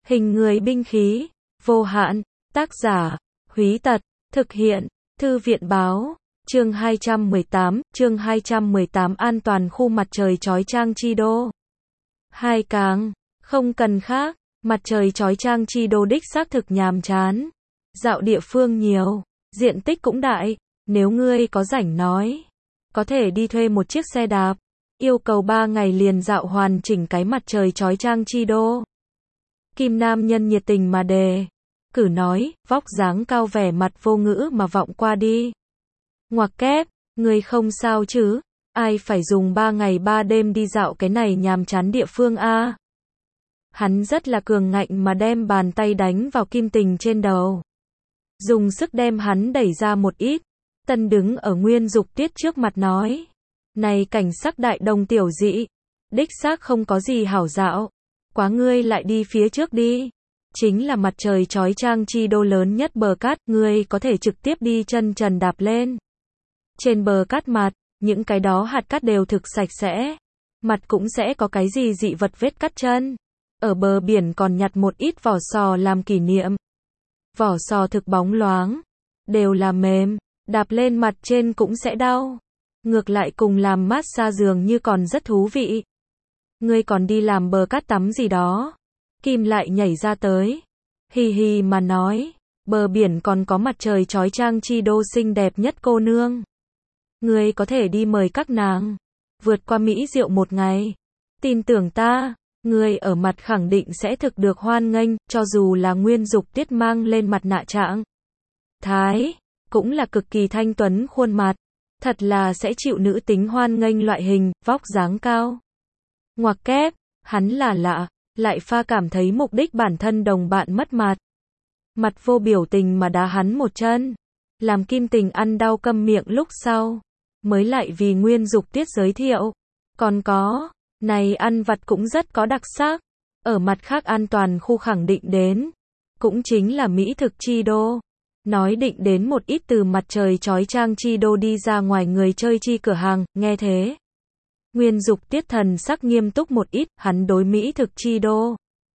Hình người binh khí, vô hạn, tác giả, Húy Tật, thực hiện, Thư viện báo, chương 218, an toàn khu mặt trời chói chang Chi Đô. Hai càng, không cần khác, mặt trời chói chang Chi Đô đích xác thực nhàm chán. Dạo địa phương nhiều, diện tích cũng đại, nếu ngươi có rảnh nói, có thể đi thuê một chiếc xe đạp, yêu cầu 3 ngày liền dạo hoàn chỉnh cái mặt trời chói chang Chi Đô. Kim nam nhân nhiệt tình mà đề cử nói, vóc dáng cao vẻ mặt vô ngữ mà vọng qua đi. Ngoặc kép, ngươi không sao chứ, ai phải dùng 3 ngày 3 đêm đi dạo cái này nhàm chán địa phương a? Hắn rất là cường ngạnh mà đem bàn tay đánh vào Kim Tình trên đầu. Dùng sức đem hắn đẩy ra một ít. Tân đứng ở Nguyên Dục Tiết trước mặt nói. Này cảnh sắc đại đồng tiểu dị, đích xác không có gì hảo dạo. Quá ngươi lại đi phía trước đi. Chính là mặt trời chói chang Chi Đô lớn nhất bờ cát, ngươi có thể trực tiếp đi chân trần đạp lên. Trên bờ cát mặt, những cái đó hạt cát đều thực sạch sẽ. Mặt cũng sẽ có cái gì dị vật vết cắt chân. Ở bờ biển còn nhặt một ít vỏ sò làm kỷ niệm. Vỏ sò thực bóng loáng, đều là mềm, đạp lên mặt trên cũng sẽ đau. Ngược lại cùng làm massage dường như còn rất thú vị. Ngươi còn đi làm bờ cát tắm gì đó. Kim lại nhảy ra tới. Hì hì mà nói, bờ biển còn có mặt trời chói chang Chi Đô xinh đẹp nhất cô nương. Ngươi có thể đi mời các nàng, vượt qua mỹ diệu một ngày. Tin tưởng ta, ngươi ở mặt khẳng định sẽ thực được hoan nghênh, cho dù là Nguyên Dục Tiết mang lên mặt nạ trạng thái, cũng là cực kỳ thanh tuấn khuôn mặt, thật là sẽ chịu nữ tính hoan nghênh loại hình, vóc dáng cao. Ngoặc kép, hắn là lạ, lại pha cảm thấy mục đích bản thân đồng bạn mất mặt. Mặt vô biểu tình mà đá hắn một chân, làm Kim Tình ăn đau câm miệng lúc sau, mới lại vì Nguyên Dục Tiết giới thiệu. Còn có, này ăn vặt cũng rất có đặc sắc, ở mặt khác an toàn khu khẳng định đến, cũng chính là mỹ thực Chi Đô. Nói định đến một ít từ mặt trời chói chang Chi Đô đi ra ngoài người chơi chi cửa hàng, nghe thế. Nguyên Dục Tiết thần sắc nghiêm túc một ít, hắn đối mỹ thực Chi Đô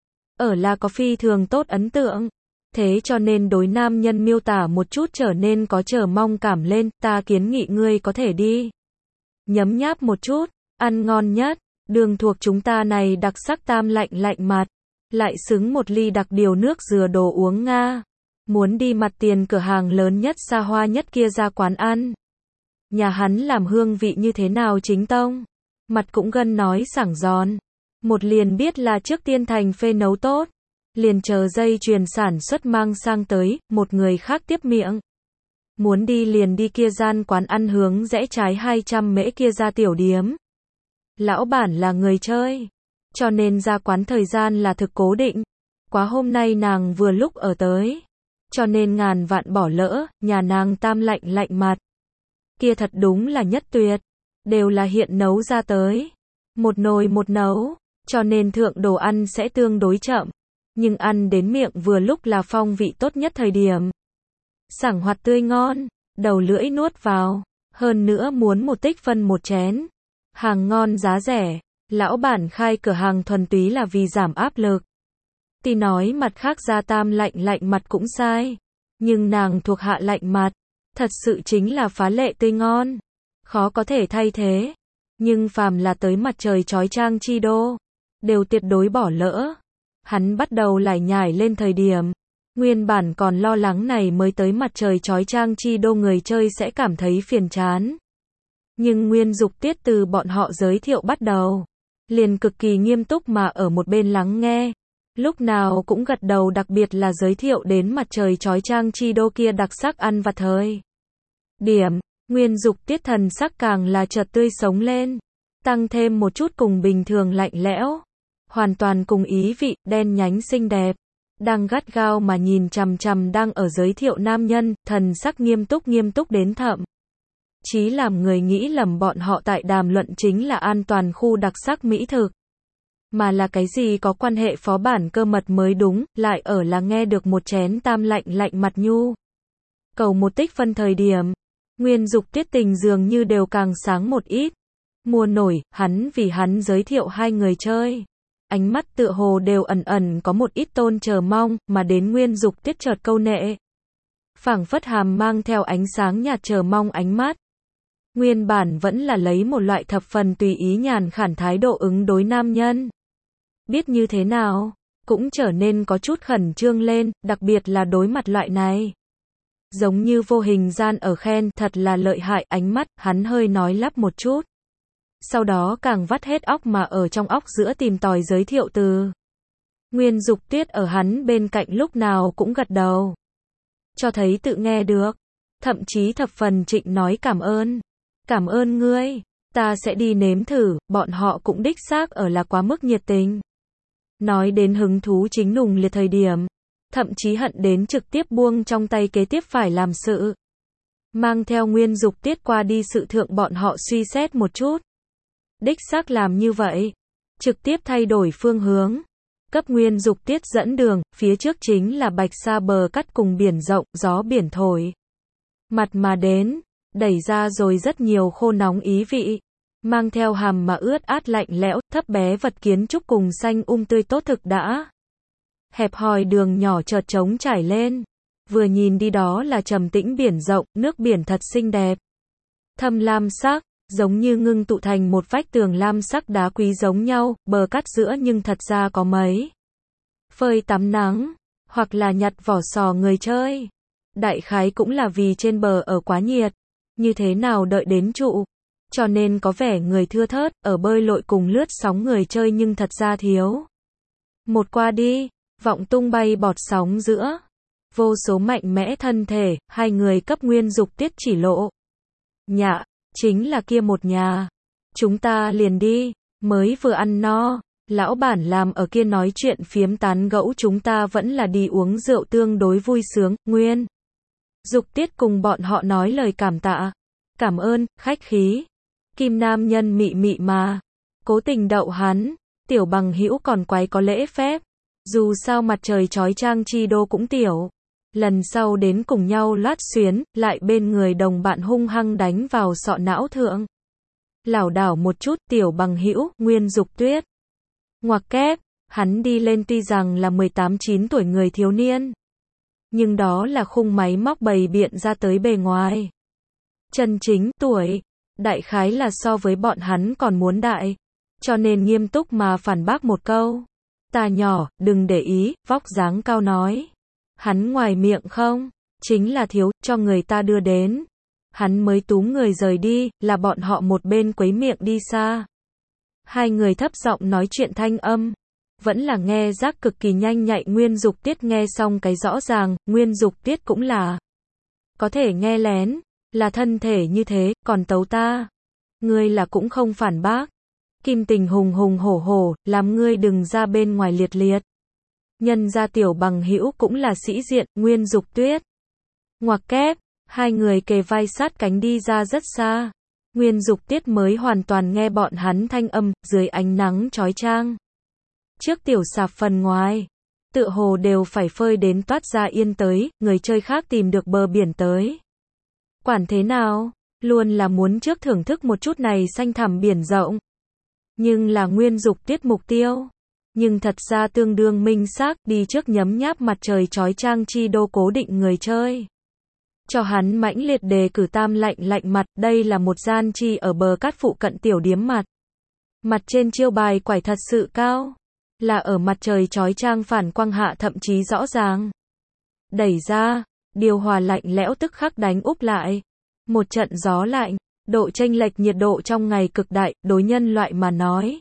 ở là có phi thường tốt ấn tượng. Thế cho nên đối nam nhân miêu tả một chút trở nên có chờ mong cảm lên, ta kiến nghị ngươi có thể đi. Nhấm nháp một chút, ăn ngon nhất, đường thuộc chúng ta này đặc sắc tam lạnh mặt, lại xứng một ly đặc điều nước dừa đồ uống Nga. Muốn đi mặt tiền cửa hàng lớn nhất xa hoa nhất kia ra quán ăn. Nhà hắn làm hương vị như thế nào chính tông. Mặt cũng gân nói sảng giòn. Một liền biết là trước tiên thành phê nấu tốt. Liền chờ dây chuyền sản xuất mang sang tới, một người khác tiếp miệng. Muốn đi liền đi kia gian quán ăn hướng rẽ trái 200 mễ kia ra tiểu điếm. Lão bản là người chơi, cho nên ra quán thời gian là thực cố định. Quá hôm nay nàng vừa lúc ở tới, cho nên ngàn vạn bỏ lỡ, nhà nàng tam lạnh mặt. Kia thật đúng là nhất tuyệt, đều là hiện nấu ra tới. Một nồi một nấu, cho nên thượng đồ ăn sẽ tương đối chậm. Nhưng ăn đến miệng vừa lúc là phong vị tốt nhất thời điểm. Sảng hoạt tươi ngon, đầu lưỡi nuốt vào, hơn nữa muốn một tích phân một chén. Hàng ngon giá rẻ, lão bản khai cửa hàng thuần túy là vì giảm áp lực. Tí nói mặt khác ra tam lạnh mặt cũng sai, nhưng nàng thuộc hạ lạnh mặt, thật sự chính là phá lệ tươi ngon, khó có thể thay thế. Nhưng phàm là tới mặt trời chói chang Chi Đô, đều tuyệt đối bỏ lỡ. Hắn bắt đầu lải nhải lên thời điểm, nguyên bản còn lo lắng này mới tới mặt trời chói chang Chi Đô người chơi sẽ cảm thấy phiền chán. Nhưng Nguyên Dục Tiết từ bọn họ giới thiệu bắt đầu, liền cực kỳ nghiêm túc mà ở một bên lắng nghe, lúc nào cũng gật đầu, đặc biệt là giới thiệu đến mặt trời chói chang Chi Đô kia đặc sắc ăn vặt thời điểm, Nguyên Dục Tiết thần sắc càng là chợt tươi sống lên, tăng thêm một chút cùng bình thường lạnh lẽo, hoàn toàn cùng ý vị, đen nhánh xinh đẹp, đang gắt gao mà nhìn chằm chằm đang ở giới thiệu nam nhân, thần sắc nghiêm túc đến thậm chí làm người nghĩ lầm bọn họ tại đàm luận chính là an toàn khu đặc sắc mỹ thực, mà là cái gì có quan hệ phó bản cơ mật mới đúng, lại ở là nghe được một chén tam lạnh mặt nhu. Cầu một tích phân thời điểm, Nguyên Dục Tiết tình dường như đều càng sáng một ít. Mua nổi, hắn vì hắn giới thiệu hai người chơi. ánh mắt tựa hồ đều ẩn ẩn có một ít tôn chờ mong, mà đến Nguyên Dục Tuyết chợt câu nệ. Phảng phất hàm mang theo ánh sáng nhạt chờ mong ánh mắt. Nguyên bản vẫn là lấy một loại thập phần tùy ý nhàn khản thái độ ứng đối nam nhân. Biết như thế nào, cũng trở nên có chút khẩn trương lên, đặc biệt là đối mặt loại này. Giống như vô hình gian ở khen, thật là lợi hại, ánh mắt, hắn hơi nói lắp một chút. Sau đó càng vắt hết óc mà ở trong óc giữa tìm tòi giới thiệu từ. Nguyên Dục Tuyết ở hắn bên cạnh lúc nào cũng gật đầu. Cho thấy tự nghe được. Thậm chí thập phần trịnh nói cảm ơn. Cảm ơn ngươi. Ta sẽ đi nếm thử, bọn họ cũng đích xác ở là quá mức nhiệt tình. Nói đến hứng thú chính nùng liệt thời điểm. Thậm chí hận đến trực tiếp buông trong tay kế tiếp phải làm sự. Mang theo Nguyên Dục Tuyết qua đi sự thượng bọn họ suy xét một chút. Đích xác làm như vậy. Trực tiếp thay đổi phương hướng. Cấp Nguyên Dục Tuyết dẫn đường, phía trước chính là bạch sa bờ cắt cùng biển rộng, gió biển thổi. Mặt mà đến, đẩy ra rồi rất nhiều khô nóng ý vị. Mang theo hàm mà ướt át lạnh lẽo, thấp bé vật kiến trúc cùng xanh tươi tốt thực đã. Hẹp hòi đường nhỏ chợt trống trải lên. Vừa nhìn đi đó là trầm tĩnh biển rộng, nước biển thật xinh đẹp. Thâm lam sắc, giống như ngưng tụ thành một vách tường lam sắc đá quý giống nhau, bờ cát giữa nhưng thật ra có mấy. Phơi tắm nắng, hoặc là nhặt vỏ sò người chơi. Đại khái cũng là vì trên bờ ở quá nhiệt. Như thế nào đợi đến trụ. Cho nên có vẻ người thưa thớt, ở bơi lội cùng lướt sóng người chơi nhưng thật ra thiếu. Một qua đi, vọng tung bay bọt sóng giữa. Vô số mạnh mẽ thân thể, hai người cấp Nguyên Dục Tuyết chỉ lộ. Nhạ, chính là kia một nhà. Chúng ta liền đi, mới vừa ăn no. Lão bản làm ở kia nói chuyện phiếm tán gẫu, chúng ta vẫn là đi uống rượu tương đối vui sướng. Nguyên Dục Tuyết cùng bọn họ nói lời cảm tạ. Cảm ơn, khách khí. Kim nam nhân mị mị mà. Cố tình đậu hắn. Tiểu bằng hữu còn quái có lễ phép. Dù sao mặt trời chói chang chi đô cũng tiểu. Lần sau đến cùng nhau loát xuyến, lại bên người đồng bạn hung hăng đánh vào sọ não thượng. Lảo đảo một chút, tiểu bằng hữu, Nguyên Dục Tuyết. Ngoặc kép, hắn đi lên tuy rằng là 18-9 tuổi người thiếu niên. Nhưng đó là khung máy móc bày biện ra tới bề ngoài. Chân chính, tuổi, đại khái là so với bọn hắn còn muốn đại. Cho nên nghiêm túc mà phản bác một câu. Ta nhỏ, đừng để ý, vóc dáng cao nói. Hắn ngoài miệng không, chính là thiếu, cho người ta đưa đến. Hắn mới túm người rời đi, là bọn họ một bên quấy miệng đi xa. Hai người thấp giọng nói chuyện thanh âm. Vẫn là nghe rác cực kỳ nhanh nhạy. Nguyên Dục Tuyết nghe xong cái rõ ràng, Nguyên Dục Tuyết cũng là. Có thể nghe lén, là thân thể như thế, còn tấu ta. Ngươi là cũng không phản bác. Kim tình hùng hùng hổ hổ, làm ngươi đừng ra bên ngoài liệt liệt. Nhân ra tiểu bằng hữu cũng là sĩ diện, Nguyên Dục Tuyết. Ngoặc kép, hai người kề vai sát cánh đi ra rất xa. Nguyên Dục Tuyết mới hoàn toàn nghe bọn hắn thanh âm, dưới ánh nắng chói chang. Trước tiểu sạp phần ngoài, tựa hồ đều phải phơi đến toát ra yên tới, người chơi khác tìm được bờ biển tới. Quản thế nào, luôn là muốn trước thưởng thức một chút này xanh thẳm biển rộng. Nhưng là Nguyên Dục Tuyết mục tiêu. Nhưng thật ra tương đương minh xác, đi trước nhấm nháp mặt trời chói chang chi đô cố định người chơi. Cho hắn mãnh liệt đề cử tam lạnh mặt, đây là một gian chi ở bờ cát phụ cận tiểu điếm mặt. Mặt trên chiêu bài quải thật sự cao. Là ở mặt trời chói chang phản quang hạ thậm chí rõ ràng. Đẩy ra, điều hòa lạnh lẽo tức khắc đánh úp lại. Một trận gió lạnh, độ chênh lệch nhiệt độ trong ngày cực đại, đối nhân loại mà nói.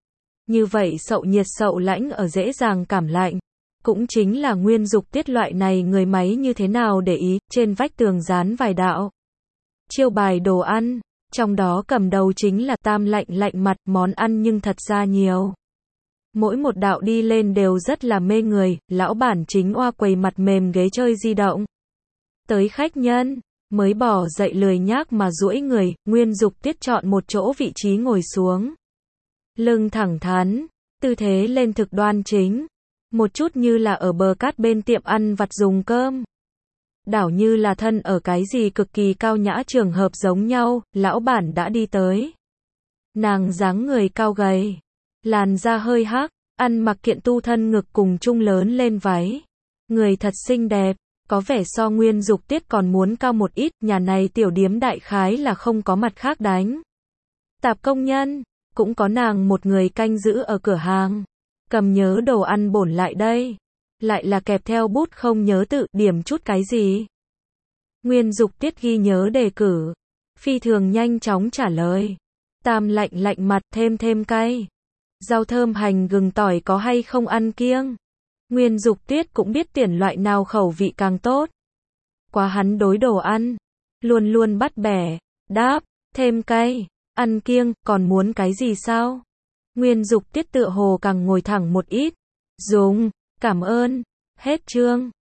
Như vậy sậu nhiệt sậu lãnh ở dễ dàng cảm lạnh. Cũng chính là Nguyên Dục Tuyết loại này người máy như thế nào để ý, trên vách tường dán vài đạo. Chiêu bài đồ ăn, trong đó cầm đầu chính là tam lạnh mặt, món ăn nhưng thật ra nhiều. Mỗi một đạo đi lên đều rất là mê người, lão bản chính oa quầy mặt mềm ghế chơi di động. Tới khách nhân, mới bỏ dậy lười nhác mà duỗi người, Nguyên Dục Tuyết chọn một chỗ vị trí ngồi xuống. Lưng thẳng thắn, tư thế lên thực đoan chính. Một chút như là ở bờ cát bên tiệm ăn vặt dùng cơm. Đảo như là thân ở cái gì cực kỳ cao nhã trường hợp giống nhau, lão bản đã đi tới. Nàng dáng người cao gầy, làn da hơi hắc, Ăn mặc kiện tu thân ngực cùng chung lớn lên váy. Người thật xinh đẹp, có vẻ so Nguyên Dục Tiết còn muốn cao một ít, nhà này tiểu điếm đại khái là không có mặt khác đánh. Tạp công nhân, cũng có nàng một người canh giữ ở cửa hàng. Cầm nhớ đồ ăn bổn lại đây. Lại là kẹp theo bút không nhớ tự điểm chút cái gì. Nguyên Dục Tiết ghi nhớ đề cử. Phi thường nhanh chóng trả lời. Tam lạnh lạnh mặt thêm cay. Rau thơm hành gừng tỏi có hay không ăn kiêng. Nguyên Dục Tiết cũng biết tuyển loại nào khẩu vị càng tốt. Quá hắn đối đồ ăn. Luôn luôn bắt bẻ. Đáp, thêm cay. Ăn kiêng, còn muốn cái gì sao? Nguyên Dục Tiết tựa hồ càng ngồi thẳng một ít. Dùng, cảm ơn. Hết chương.